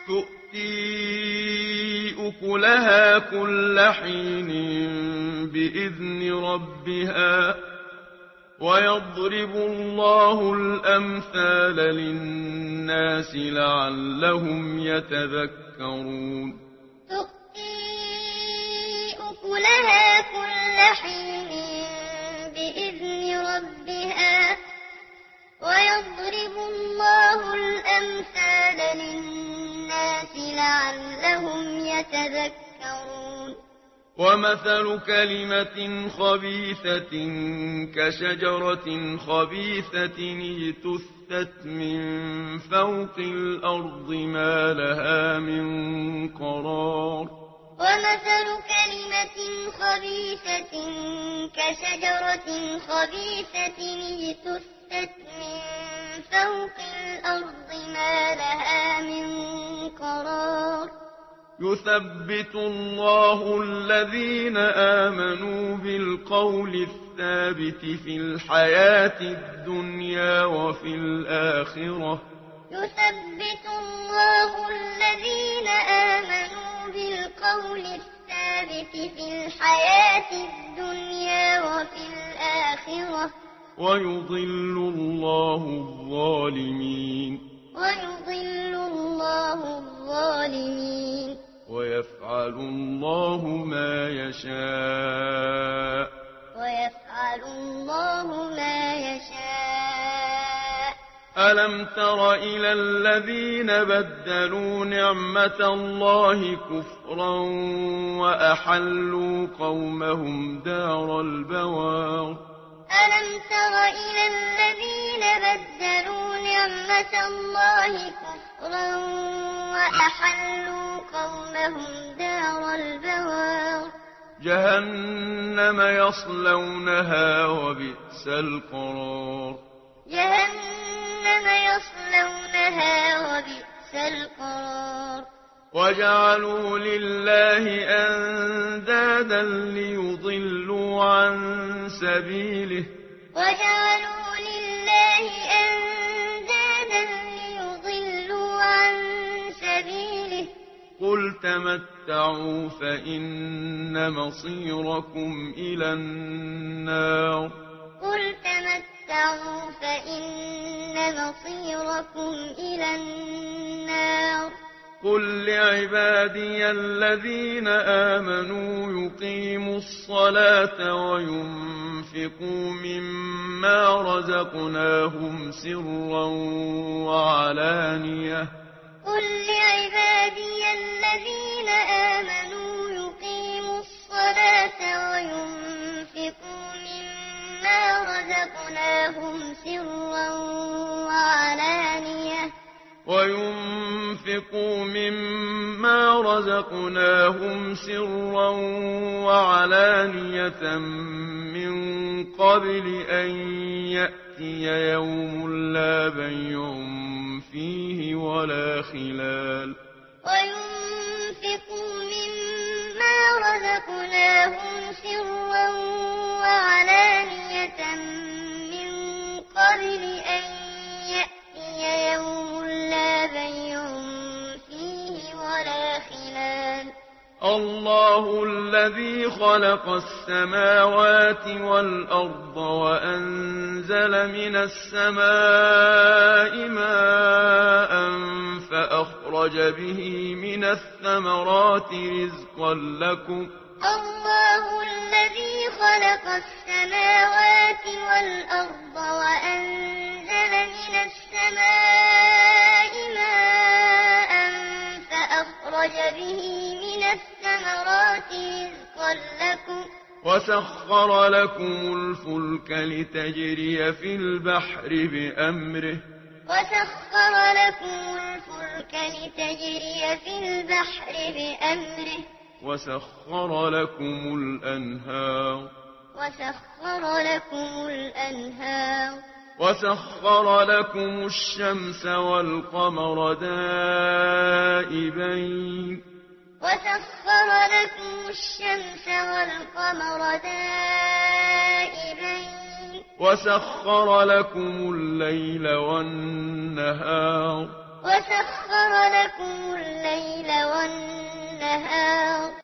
تُؤْتِي أُكُلَهَا كُلَّ حِينٍ بِإِذْنِ رَبِّهَا ۗ وَيَضْرِبُ اللَّهُ الْأَمْثَالَ لِلنَّاسِ لَعَلَّهُمْ يَتَذَكَّرُونَ تُؤْتِي أُكُلَهَا كُلَّ حِينٍ بِإِذْنِ رَبِّهَا ۗ وَيَضْرِبُ اللَّهُ الْأَمْثَالَ لِلنَّاسِ لَعَلَّهُمْ يَتَذَكَّرُونَ وَمَثَلُ كَلِمَةٍ خَبِيثَةٍ كَشَجَرَةٍ خَبِيثَةٍ اجْتُثَّتْ مِن فَوْقِ الْأَرْضِ مَا لَهَا مِن قَرَارٍ وَمَثَلُ كَلِمَةٍ خَبِيثَةٍ كَشَجَرَةٍ خَبِيثَةٍ اجْتُثَّتْ مِن فَوْقِ الْأَرْضِ مَا لَهَا مِن قَرَارٍ يُثَبِّتُ اللَّهُ الَّذِينَ آمَنُوا بِالْقَوْلِ الثَّابِتِ فِي الْحَيَاةِ الدُّنْيَا وَفِي الْآخِرَةِ ۖ يُثَبِّتُ اللَّهُ الَّذِينَ آمَنُوا بِالْقَوْلِ الثَّابِتِ فِي الْحَيَاةِ الدُّنْيَا وَفِي الْآخِرَةِ ۖ وَيُضِلُّ اللَّهُ الظَّالِمِينَ وَيَفْعَلُ اللَّهُ مَا يَشَاءُ أَلَمْ تَرَ إِلَى الَّذِينَ بَدَّلُوا نِعْمَةَ اللَّهِ كُفْرًا وَأَحَلُّوا قَوْمَهُمْ دَارَ الْبَوَارِ أَلَمْ تَرَ إِلَى الَّذِينَ بَدَّلُوا نِعْمَةَ اللَّهِ كُفْرًا وَأَحَلُّوا قَوْمَهُمْ دَارَ الْبَوَارِ جَهَنَّمَ يَصْلَوْنَهَا وَبِئْسَ الْقَرَارُ وَجَعَلُوا لِلَّهِ أَندَادًا لِّيُضِلُّوا عَن سَبِيلِهِ قُلْ تَمَتَّعُوا فَإِنَّ مَصِيرَكُمْ إِلَى النَّارِ قُل لِّعِبَادِيَ الَّذِينَ آمَنُوا يُقِيمُوا الصَّلَاةَ وَيُنفِقُوا مِمَّا رَزَقْنَاهُمْ سِرًّا وَعَلَانِيَةً مِّن قَبْلِ أَن يَأْتِيَ يَوْمٌ لَّا بَيْعٌ فِيهِ وَلَا خِلَالٌ وَيُنفِقُوا مِمَّا رَزَقْنَاهُمْ سِرًّا وَعَلَانِيَةً مِّن قَبْلِ أَن يَأْتِيَ يَوْمٌ لَّا بَيْعٌ فِيهِ وَلَا خِلَالٌ اللَّهُ الَّذِي خَلَقَ السَّمَاوَاتِ وَالْأَرْضَ وَأَنزَلَ مِنَ السَّمَاءِ مَاءً فَأَخْرَجَ بِهِ مِنَ الثَّمَرَاتِ رِزْقًا لَّكُمْ وَسَخَّرَ لَكُمُ الْفُلْكَ لِتَجْرِيَ فِي الْبَحْرِ بِأَمْرِهِ وَسَخَّرَ لَكُمُ الْأَنْهَارَ وَسَخَّرَ لَكُمُ الشَّمْسَ وَالْقَمَرَ دَائِبَيْنِ وَسَخَّرَ لَكُمُ اللَّيْلَ وَالنَّهَارَ النهار